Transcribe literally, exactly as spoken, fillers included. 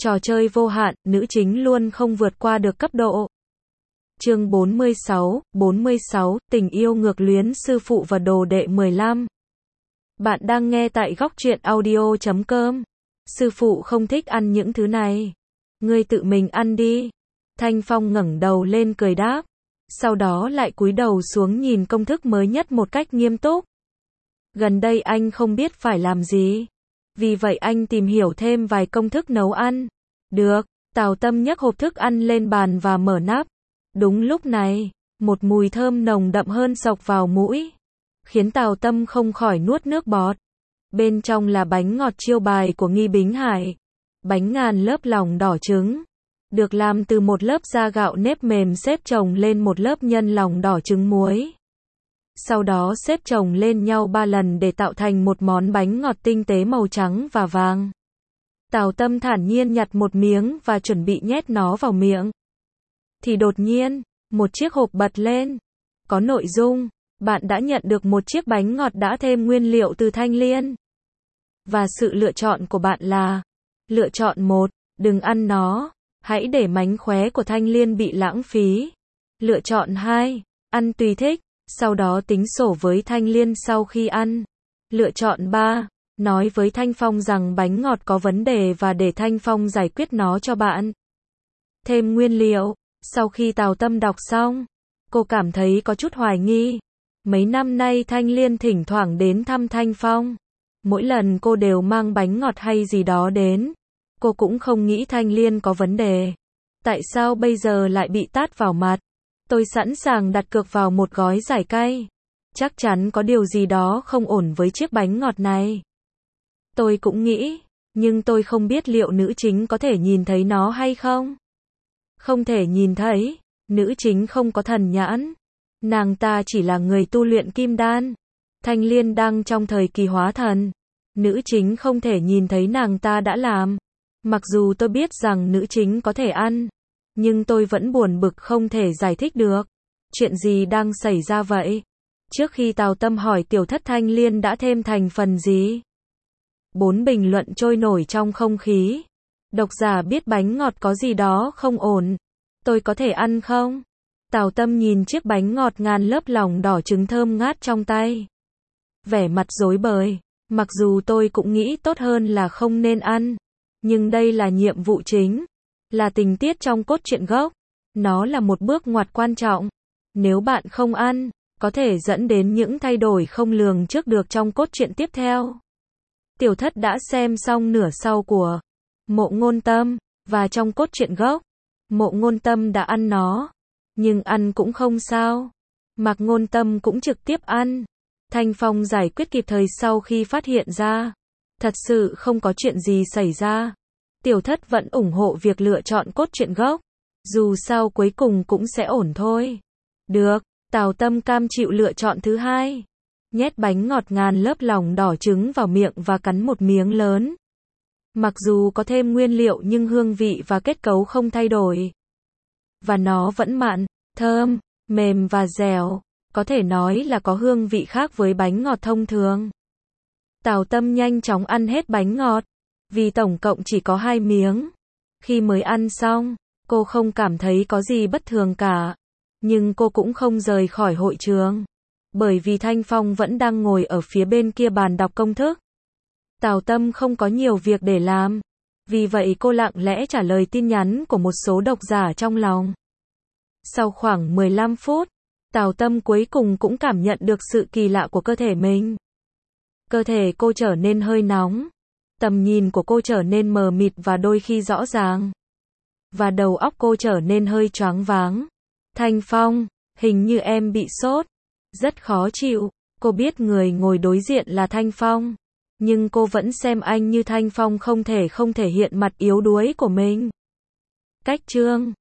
Trò chơi vô hạn, nữ chính luôn không vượt qua được cấp độ. Chương bốn mươi sáu, bốn mươi sáu, tình yêu ngược luyến sư phụ và đồ đệ mười lăm. Bạn đang nghe tại góc truyện audio chấm com. Sư phụ không thích ăn những thứ này. Ngươi tự mình ăn đi. Thanh Phong ngẩng đầu lên cười đáp. Sau đó lại cúi đầu xuống nhìn công thức mới nhất một cách nghiêm túc. Gần đây anh không biết phải làm gì. Vì vậy anh tìm hiểu thêm vài công thức nấu ăn. Được, Tào Tâm nhấc hộp thức ăn lên bàn và mở nắp. Đúng lúc này, một mùi thơm nồng đậm hơn xộc vào mũi, khiến Tào Tâm không khỏi nuốt nước bọt. Bên trong là bánh ngọt chiêu bài của Nghi Bính Hải. Bánh ngàn lớp lòng đỏ trứng, được làm từ một lớp da gạo nếp mềm xếp chồng lên một lớp nhân lòng đỏ trứng muối. Sau đó xếp chồng lên nhau ba lần để tạo thành một món bánh ngọt tinh tế màu trắng và vàng. Tào Tâm thản nhiên nhặt một miếng và chuẩn bị nhét nó vào miệng. Thì đột nhiên, một chiếc hộp bật lên. Có nội dung, bạn đã nhận được một chiếc bánh ngọt đã thêm nguyên liệu từ Thanh Liên. Và sự lựa chọn của bạn là: lựa chọn một, đừng ăn nó, hãy để mánh khóe của Thanh Liên bị lãng phí. Lựa chọn hai, ăn tùy thích, sau đó tính sổ với Thanh Liên sau khi ăn. Lựa chọn ba, nói với Thanh Phong rằng bánh ngọt có vấn đề và để Thanh Phong giải quyết nó cho bạn. Thêm nguyên liệu. Sau khi Tào Tâm đọc xong, cô cảm thấy có chút hoài nghi. Mấy năm nay Thanh Liên thỉnh thoảng đến thăm Thanh Phong. Mỗi lần cô đều mang bánh ngọt hay gì đó đến. Cô cũng không nghĩ Thanh Liên có vấn đề. Tại sao bây giờ lại bị tát vào mặt? Tôi sẵn sàng đặt cược vào một gói giải cay. Chắc chắn có điều gì đó không ổn với chiếc bánh ngọt này. Tôi cũng nghĩ, nhưng tôi không biết liệu nữ chính có thể nhìn thấy nó hay không. Không thể nhìn thấy, nữ chính không có thần nhãn. Nàng ta chỉ là người tu luyện kim đan. Thanh Liên đang trong thời kỳ hóa thần. Nữ chính không thể nhìn thấy nàng ta đã làm. Mặc dù tôi biết rằng nữ chính có thể ăn, nhưng tôi vẫn buồn bực không thể giải thích được. Chuyện gì đang xảy ra vậy? Trước khi Tào Tâm hỏi tiểu thất Thanh Liên đã thêm thành phần gì? Bốn bình luận trôi nổi trong không khí. Độc giả biết bánh ngọt có gì đó không ổn. Tôi có thể ăn không? Tào Tâm nhìn chiếc bánh ngọt ngàn lớp lòng đỏ trứng thơm ngát trong tay. Vẻ mặt rối bời. Mặc dù tôi cũng nghĩ tốt hơn là không nên ăn. Nhưng đây là nhiệm vụ chính. Là tình tiết trong cốt truyện gốc. Nó là một bước ngoặt quan trọng. Nếu bạn không ăn, có thể dẫn đến những thay đổi không lường trước được trong cốt truyện tiếp theo. Tiểu thất đã xem xong nửa sau của Mộ Ngôn Tâm, và trong cốt truyện gốc, Mộ Ngôn Tâm đã ăn nó. Nhưng ăn cũng không sao. Mạc Ngôn Tâm cũng trực tiếp ăn. Thanh Phong giải quyết kịp thời sau khi phát hiện ra. Thật sự không có chuyện gì xảy ra. Tiểu thất vẫn ủng hộ việc lựa chọn cốt truyện gốc. Dù sao cuối cùng cũng sẽ ổn thôi. Được, Tào Tâm cam chịu lựa chọn thứ hai. Nhét bánh ngọt ngàn lớp lòng đỏ trứng vào miệng và cắn một miếng lớn. Mặc dù có thêm nguyên liệu nhưng hương vị và kết cấu không thay đổi. Và nó vẫn mặn, thơm, mềm và dẻo. Có thể nói là có hương vị khác với bánh ngọt thông thường. Tào Tâm nhanh chóng ăn hết bánh ngọt. Vì tổng cộng chỉ có hai miếng. Khi mới ăn xong, cô không cảm thấy có gì bất thường cả. Nhưng cô cũng không rời khỏi hội trường. Bởi vì Thanh Phong vẫn đang ngồi ở phía bên kia bàn đọc công thức. Tào Tâm không có nhiều việc để làm. Vì vậy cô lặng lẽ trả lời tin nhắn của một số độc giả trong lòng. Sau khoảng mười lăm phút, Tào Tâm cuối cùng cũng cảm nhận được sự kỳ lạ của cơ thể mình. Cơ thể cô trở nên hơi nóng. Tầm nhìn của cô trở nên mờ mịt và đôi khi rõ ràng. Và đầu óc cô trở nên hơi choáng váng. Thanh Phong, hình như em bị sốt. Rất khó chịu. Cô biết người ngồi đối diện là Thanh Phong. Nhưng cô vẫn xem anh như Thanh Phong không thể không thể hiện mặt yếu đuối của mình. Cách chương